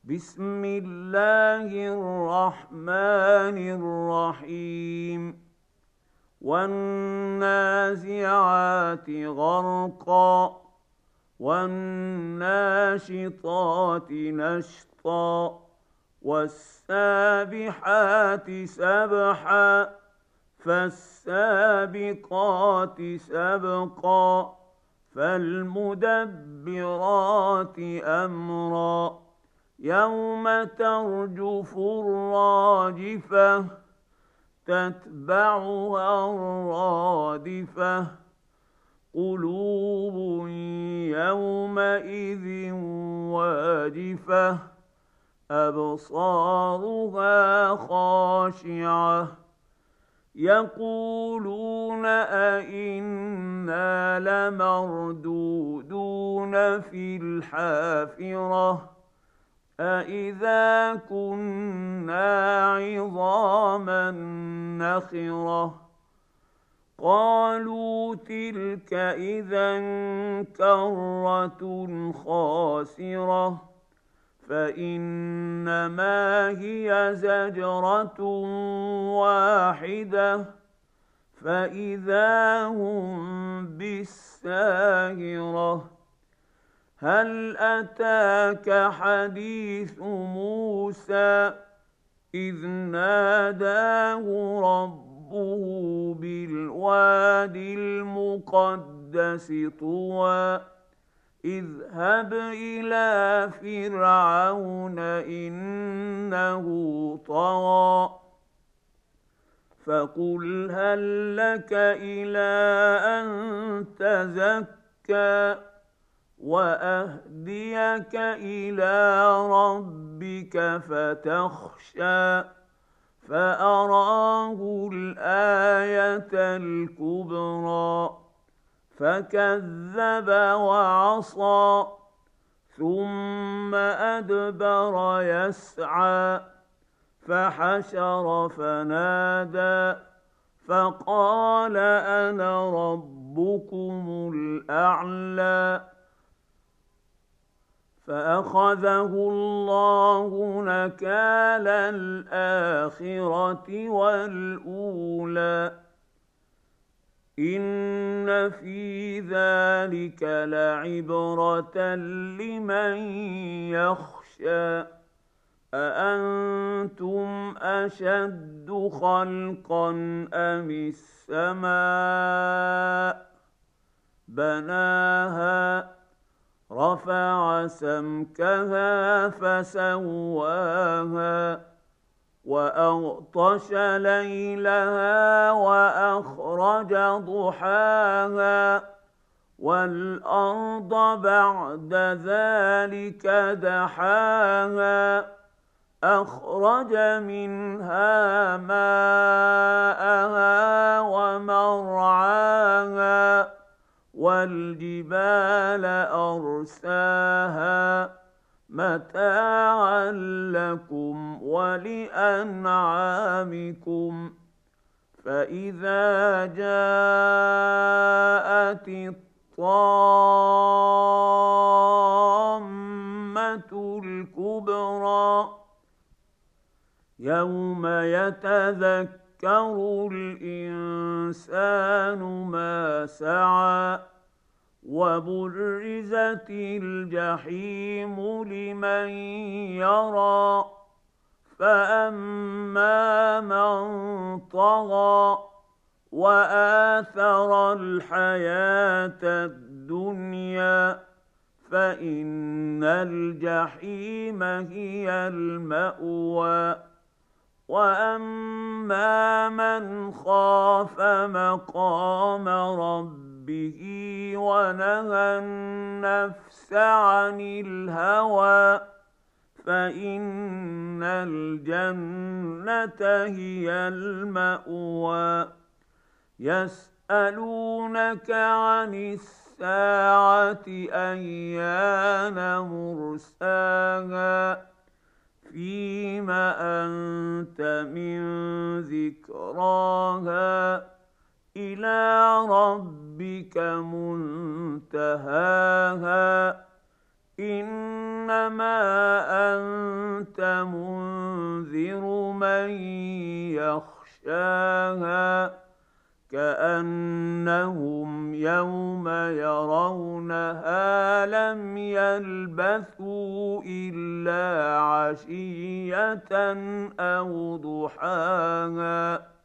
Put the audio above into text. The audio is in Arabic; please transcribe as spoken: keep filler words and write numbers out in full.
بسم الله الرحمن الرحيم والنازعات غرقا والناشطات نشطا والسابحات سبحا فالسابقات سبقا فالمدبرات أمرا يوم ترجف الراجفة تتبعها الرادفة قلوب يومئذ واجفة أبصارها خاشعة يقولون أئنا لمردودون في الحافرة أإذا كنا عظاما نخرة قالوا تلك إذا كرة خاسرة فإنما هي زجرة واحدة فإذا هم بالساهرة هل أتاك حديث موسى إذ ناداه ربه بالواد المقدس طوى اذهب إلى فرعون إنه طغى فقل هل لك إلى أن تزكى وأهديك إلى ربك فتخشى فأراه الآية الكبرى فكذب وعصى ثم أدبر يسعى فحشر فنادى فقال أنا ربكم الأعلى فأخذه الله نكال الآخرة والأولى إن في ذلك لعبرة لمن يخشى أأنتم أشد خلقا أم السماء بناها رفع سمكها فسواها وأغطش ليلها وأخرج ضحاها والأرض بعد ذلك دحاها أخرج منها ماءها ومرعاها والجبال أرساها متاعا لكم ولأنعامكم فإذا جاءت الطامة الكبرى يوم يتذكر الإنسان ما سعى وبرزت الجحيم لمن يرى فأما من طغى وآثر الحياة الدنيا فإن الجحيم هي المأوى وأما من خاف مقام ربه ونهى النفس عن الهوى فإن الجنة هي المأوى يسألونك عن الساعة أيان مرساها فيم أنت من ذكراها إلى ربك منتهاها إنما أنت منذر من يخشاها كأنهم يوم يرونها لم يلبثوا إلا عشية أو ضحاها.